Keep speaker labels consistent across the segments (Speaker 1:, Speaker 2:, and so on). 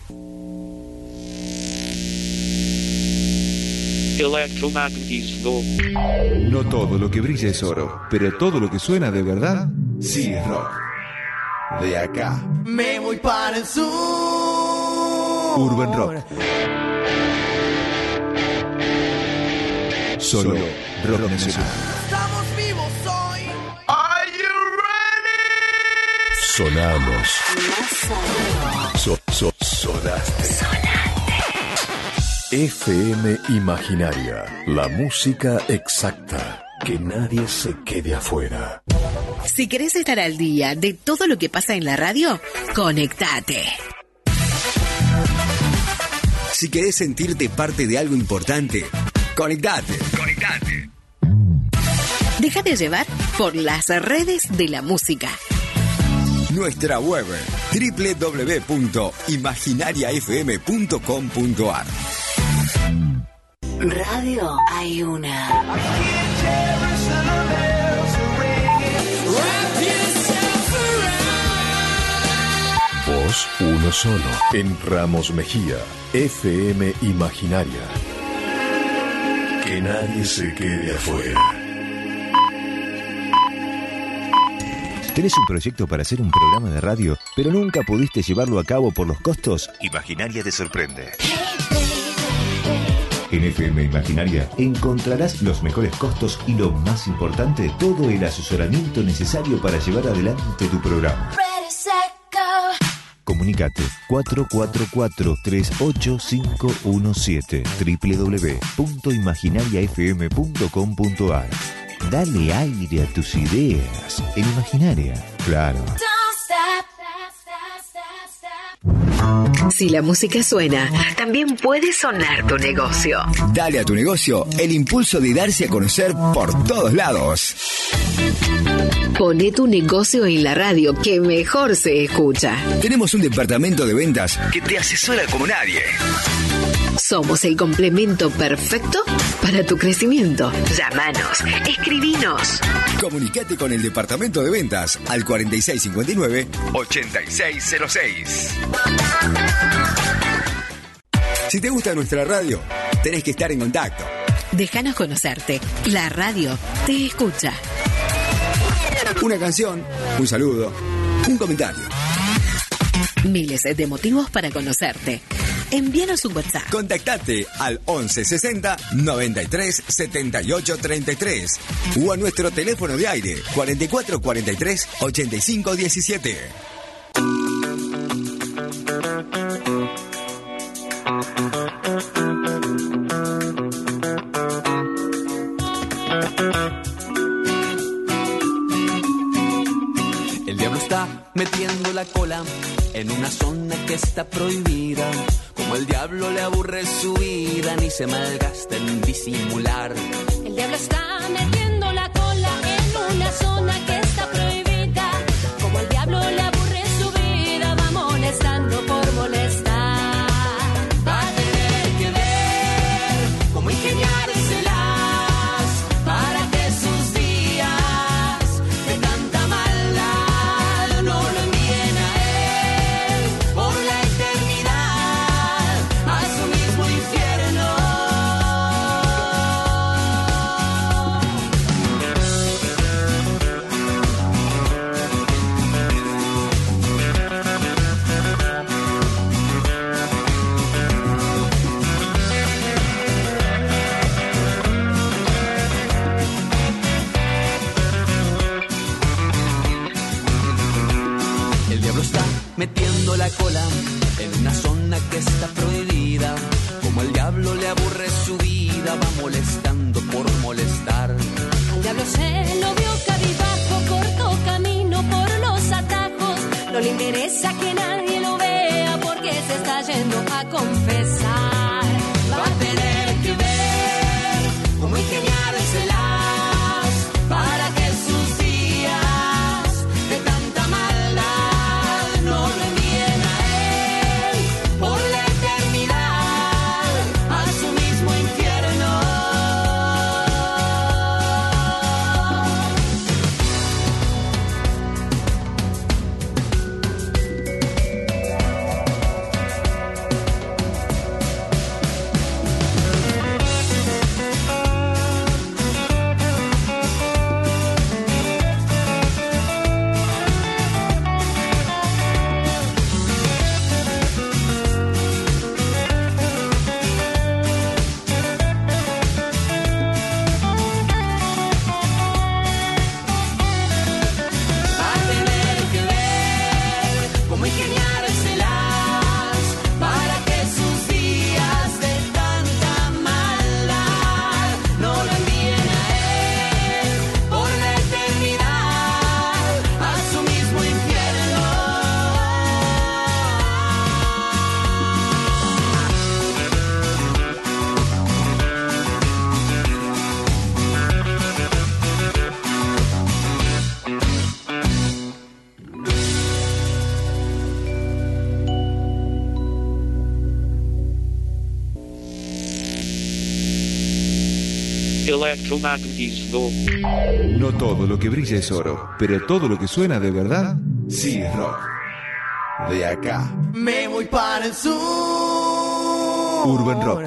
Speaker 1: Electromagnetismo.
Speaker 2: No todo lo que brilla es oro, pero todo lo que suena de verdad, sí es rock. De acá.
Speaker 3: Me voy para el sur.
Speaker 2: Urban Rock. Solo rock nacional.
Speaker 3: Estamos vivos hoy.
Speaker 4: Are you ready?
Speaker 5: Sonamos. Sonaste. FM Imaginaria. La música exacta. Que nadie se quede afuera.
Speaker 6: Si querés estar al día de todo lo que pasa en la radio, conectate.
Speaker 7: Si querés sentirte parte de algo importante, conectate.
Speaker 6: Déjate llevar por las redes de la música.
Speaker 7: Nuestra web www.imaginariafm.com.ar.
Speaker 6: Radio hay una.
Speaker 5: Vos uno solo. En Ramos Mejía. FM Imaginaria. Que nadie se quede afuera.
Speaker 8: ¿Tenés un proyecto para hacer un programa de radio, pero nunca pudiste llevarlo a cabo por los costos? Imaginaria te sorprende. En FM Imaginaria encontrarás los mejores costos y lo más importante, todo el asesoramiento necesario para llevar adelante tu programa. Comunicate 444-38517 www.imaginariafm.com.ar. Dale aire a tus ideas en Imaginaria, claro.
Speaker 6: Si la música suena, también puede sonar tu negocio.
Speaker 7: Dale a tu negocio el impulso de darse a conocer por todos lados.
Speaker 6: Poné tu negocio en la radio, que mejor se escucha.
Speaker 7: Tenemos un departamento de ventas que te asesora como nadie.
Speaker 6: Somos el complemento perfecto para tu crecimiento. Llámanos, escribinos.
Speaker 7: Comunicate con el departamento de ventas al 4659-8606. Si te gusta nuestra radio, tenés que estar en contacto.
Speaker 6: Déjanos conocerte. La radio te escucha.
Speaker 7: Una canción, un saludo, un comentario.
Speaker 6: Miles de motivos para conocerte. Envíanos un WhatsApp.
Speaker 7: Contactate al 11 60 93 78 33 o a nuestro teléfono de aire 44 43 85 17.
Speaker 3: El diablo está metiendo la cola en una zona que está prohibida. Como el diablo le aburre su vida, ni se malgasta en disimular.
Speaker 9: El diablo está metiendo la cola en una zona que está prohibida. Como el diablo le aburre su vida, va molestando por molestar. Va a tener que ver cómo ingeniárselas para que sus días de tanta maldad no lo envíen a él por la eternidad a su mismo infierno. El diablo está metiendo la cola en una zona que está prohibida. Como el diablo le aburre su vida, va molestando por molestar. Al diablo se lo vio cabizbajo, cortó camino por los atajos. No le interesa que nadie lo vea porque se está yendo a confesar. Va a tener que ver cómo ingeniárselas para que sus días de tanta maldad no lo envíen a él por la eternidad a su mismo infierno.
Speaker 1: electromagnetismo.
Speaker 2: No todo lo que brilla es oro, pero todo lo que suena de verdad, sí es rock. De acá.
Speaker 4: Me voy para el sur.
Speaker 2: Urban Rock.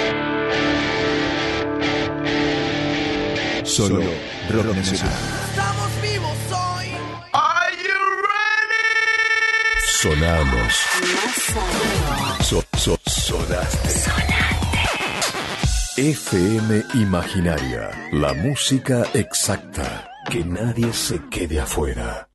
Speaker 2: Solo rock nacional.
Speaker 4: Estamos vivos hoy.
Speaker 1: Are you ready?
Speaker 5: Sonamos. Sonaste. FM Imaginaria. La música exacta. Que nadie se quede afuera.